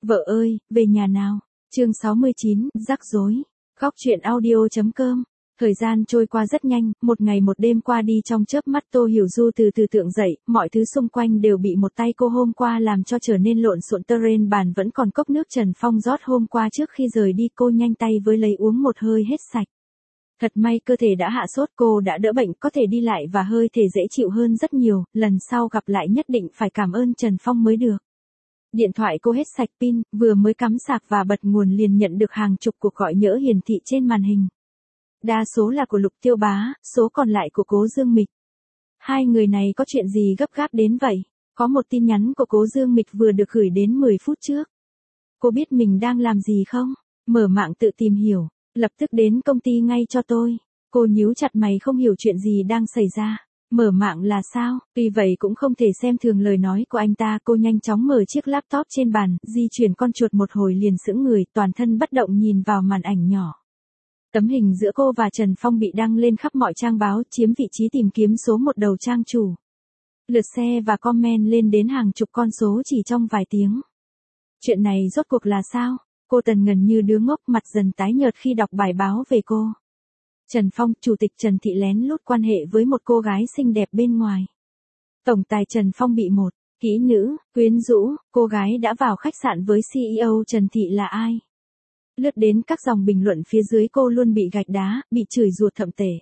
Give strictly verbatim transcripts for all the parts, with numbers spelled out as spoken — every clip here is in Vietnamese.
Vợ ơi, về nhà nào. Chương sáu mươi chín, rắc rối. Góc truyện audio.com. Thời gian trôi qua rất nhanh, một ngày một đêm qua đi trong chớp mắt. Tô Hiểu Du từ từ tưởng dậy, mọi thứ xung quanh đều bị một tay cô hôm qua làm cho trở nên lộn xộn. Trên bàn vẫn còn cốc nước Trần Phong rót hôm qua trước khi rời đi, cô nhanh tay với lấy uống một hơi hết sạch. Thật may cơ thể đã hạ sốt, cô đã đỡ bệnh, có thể đi lại và hơi thể dễ chịu hơn rất nhiều, lần sau gặp lại nhất định phải cảm ơn Trần Phong mới được. Điện thoại cô hết sạch pin, vừa mới cắm sạc và bật nguồn liền nhận được hàng chục cuộc gọi nhỡ hiển thị trên màn hình. Đa số là của Lục Tiêu Bá, số còn lại của Cố Dương Mịch. Hai người này có chuyện gì gấp gáp đến vậy? Có một tin nhắn của Cố Dương Mịch vừa được gửi đến mười phút trước. Cô biết mình đang làm gì không? Mở mạng tự tìm hiểu, lập tức đến công ty ngay cho tôi. Cô nhíu chặt mày không hiểu chuyện gì đang xảy ra. Mở mạng là sao? Vì vậy cũng không thể xem thường lời nói của anh ta. Cô nhanh chóng mở chiếc laptop trên bàn, di chuyển con chuột một hồi liền sững người, toàn thân bất động nhìn vào màn ảnh nhỏ. Tấm hình giữa cô và Trần Phong bị đăng lên khắp mọi trang báo, chiếm vị trí tìm kiếm số một đầu trang chủ. Lượt share và comment lên đến hàng chục con số chỉ trong vài tiếng. Chuyện này rốt cuộc là sao? Cô Tần ngần như đứa ngốc, mặt dần tái nhợt khi đọc bài báo về cô. Trần Phong, chủ tịch Trần Thị lén lút quan hệ với một cô gái xinh đẹp bên ngoài. Tổng tài Trần Phong bị một kỹ nữ quyến rũ, cô gái đã vào khách sạn với xê e ô Trần Thị là ai? Lướt đến các dòng bình luận phía dưới cô luôn bị gạch đá, bị chửi ruột thậm tệ.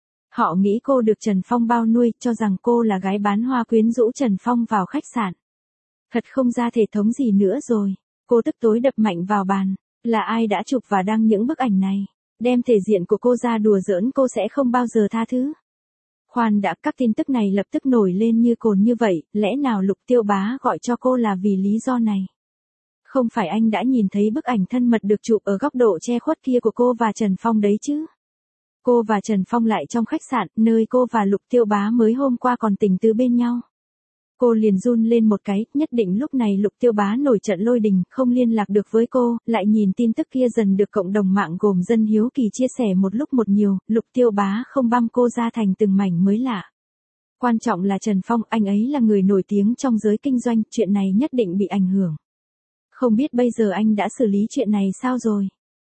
Họ nghĩ cô được Trần Phong bao nuôi, cho rằng cô là gái bán hoa quyến rũ Trần Phong vào khách sạn. Thật không ra thể thống gì nữa rồi. Cô tức tối đập mạnh vào bàn. Là ai đã chụp và đăng những bức ảnh này? Đem thể diện của cô ra đùa giỡn, cô sẽ không bao giờ tha thứ. Khoan đã, các tin tức này lập tức nổi lên như cồn như vậy, lẽ nào Lục Tiêu Bá gọi cho cô là vì lý do này? Không phải anh đã nhìn thấy bức ảnh thân mật được chụp ở góc độ che khuất kia của cô và Trần Phong đấy chứ? Cô và Trần Phong lại trong khách sạn, nơi cô và Lục Tiêu Bá mới hôm qua còn tình tứ bên nhau. Cô liền run lên một cái, nhất định lúc này Lục Tiêu Bá nổi trận lôi đình, không liên lạc được với cô, lại nhìn tin tức kia dần được cộng đồng mạng gồm dân hiếu kỳ chia sẻ một lúc một nhiều, Lục Tiêu Bá không băm cô ra thành từng mảnh mới lạ. Quan trọng là Trần Phong, anh ấy là người nổi tiếng trong giới kinh doanh, chuyện này nhất định bị ảnh hưởng. Không biết bây giờ anh đã xử lý chuyện này sao rồi?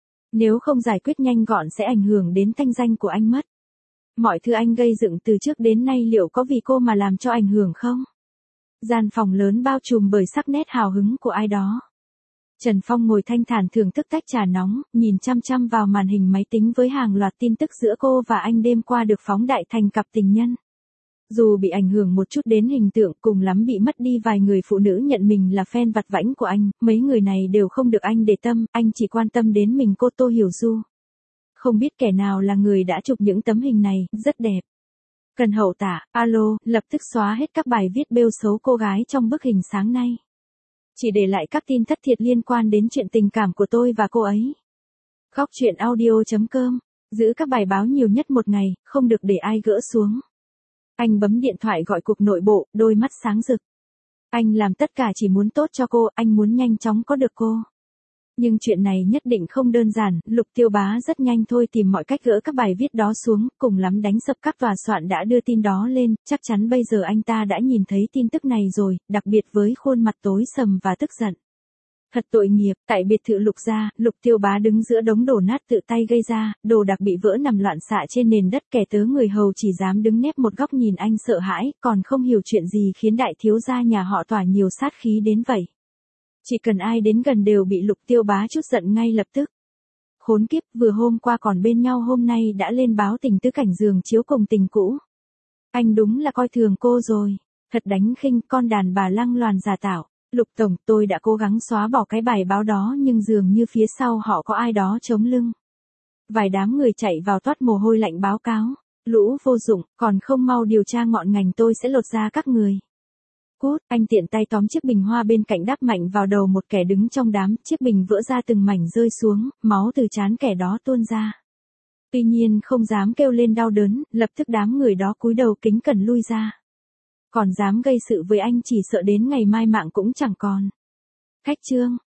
Nếu không giải quyết nhanh gọn sẽ ảnh hưởng đến thanh danh của anh mất. Mọi thứ anh gây dựng từ trước đến nay liệu có vì cô mà làm cho ảnh hưởng không? Gian phòng lớn bao trùm bởi sắc nét hào hứng của ai đó. Trần Phong ngồi thanh thản thưởng thức tách trà nóng, nhìn chăm chăm vào màn hình máy tính với hàng loạt tin tức giữa cô và anh đêm qua được phóng đại thành cặp tình nhân. Dù bị ảnh hưởng một chút đến hình tượng, cùng lắm bị mất đi vài người phụ nữ nhận mình là fan vặt vãnh của anh, mấy người này đều không được anh để tâm, anh chỉ quan tâm đến mình cô Tô Hiểu Du. Không biết kẻ nào là người đã chụp những tấm hình này, rất đẹp. Cần hậu tả, alo, lập tức xóa hết các bài viết bêu xấu cô gái trong bức hình sáng nay. Chỉ để lại các tin thất thiệt liên quan đến chuyện tình cảm của tôi và cô ấy. Góc truyện audio.com, giữ các bài báo nhiều nhất một ngày, không được để ai gỡ xuống. Anh bấm điện thoại gọi cục nội bộ, đôi mắt sáng rực. Anh làm tất cả chỉ muốn tốt cho cô, anh muốn nhanh chóng có được cô. Nhưng chuyện này nhất định không đơn giản, Lục Tiêu Bá rất nhanh thôi tìm mọi cách gỡ các bài viết đó xuống, cùng lắm đánh sập các tòa soạn đã đưa tin đó lên, chắc chắn bây giờ anh ta đã nhìn thấy tin tức này rồi, đặc biệt với khuôn mặt tối sầm và tức giận. Thật tội nghiệp, tại biệt thự Lục gia, Lục Tiêu Bá đứng giữa đống đổ nát tự tay gây ra, đồ đạc bị vỡ nằm loạn xạ trên nền đất, kẻ tớ người hầu chỉ dám đứng nép một góc nhìn anh sợ hãi, còn không hiểu chuyện gì khiến đại thiếu gia nhà họ tỏa nhiều sát khí đến vậy. Chỉ cần ai đến gần đều bị Lục Tiêu Bá chút giận ngay lập tức. Khốn kiếp, vừa hôm qua còn bên nhau hôm nay đã lên báo tình tứ cảnh giường chiếu cùng tình cũ. Anh đúng là coi thường cô rồi. Thật đánh khinh, con đàn bà lăng loàn giả tạo. Lục Tổng, tôi đã cố gắng xóa bỏ cái bài báo đó nhưng dường như phía sau họ có ai đó chống lưng. Vài đám người chạy vào toát mồ hôi lạnh báo cáo. Lũ vô dụng, còn không mau điều tra ngọn ngành tôi sẽ lột ra các người. Cút, anh tiện tay tóm chiếc bình hoa bên cạnh đáp mạnh vào đầu một kẻ đứng trong đám, chiếc bình vỡ ra từng mảnh rơi xuống, máu từ trán kẻ đó tuôn ra. Tuy nhiên không dám kêu lên đau đớn, lập tức đám người đó cúi đầu kính cẩn lui ra. Còn dám gây sự với anh chỉ sợ đến ngày mai mạng cũng chẳng còn. Cách chương.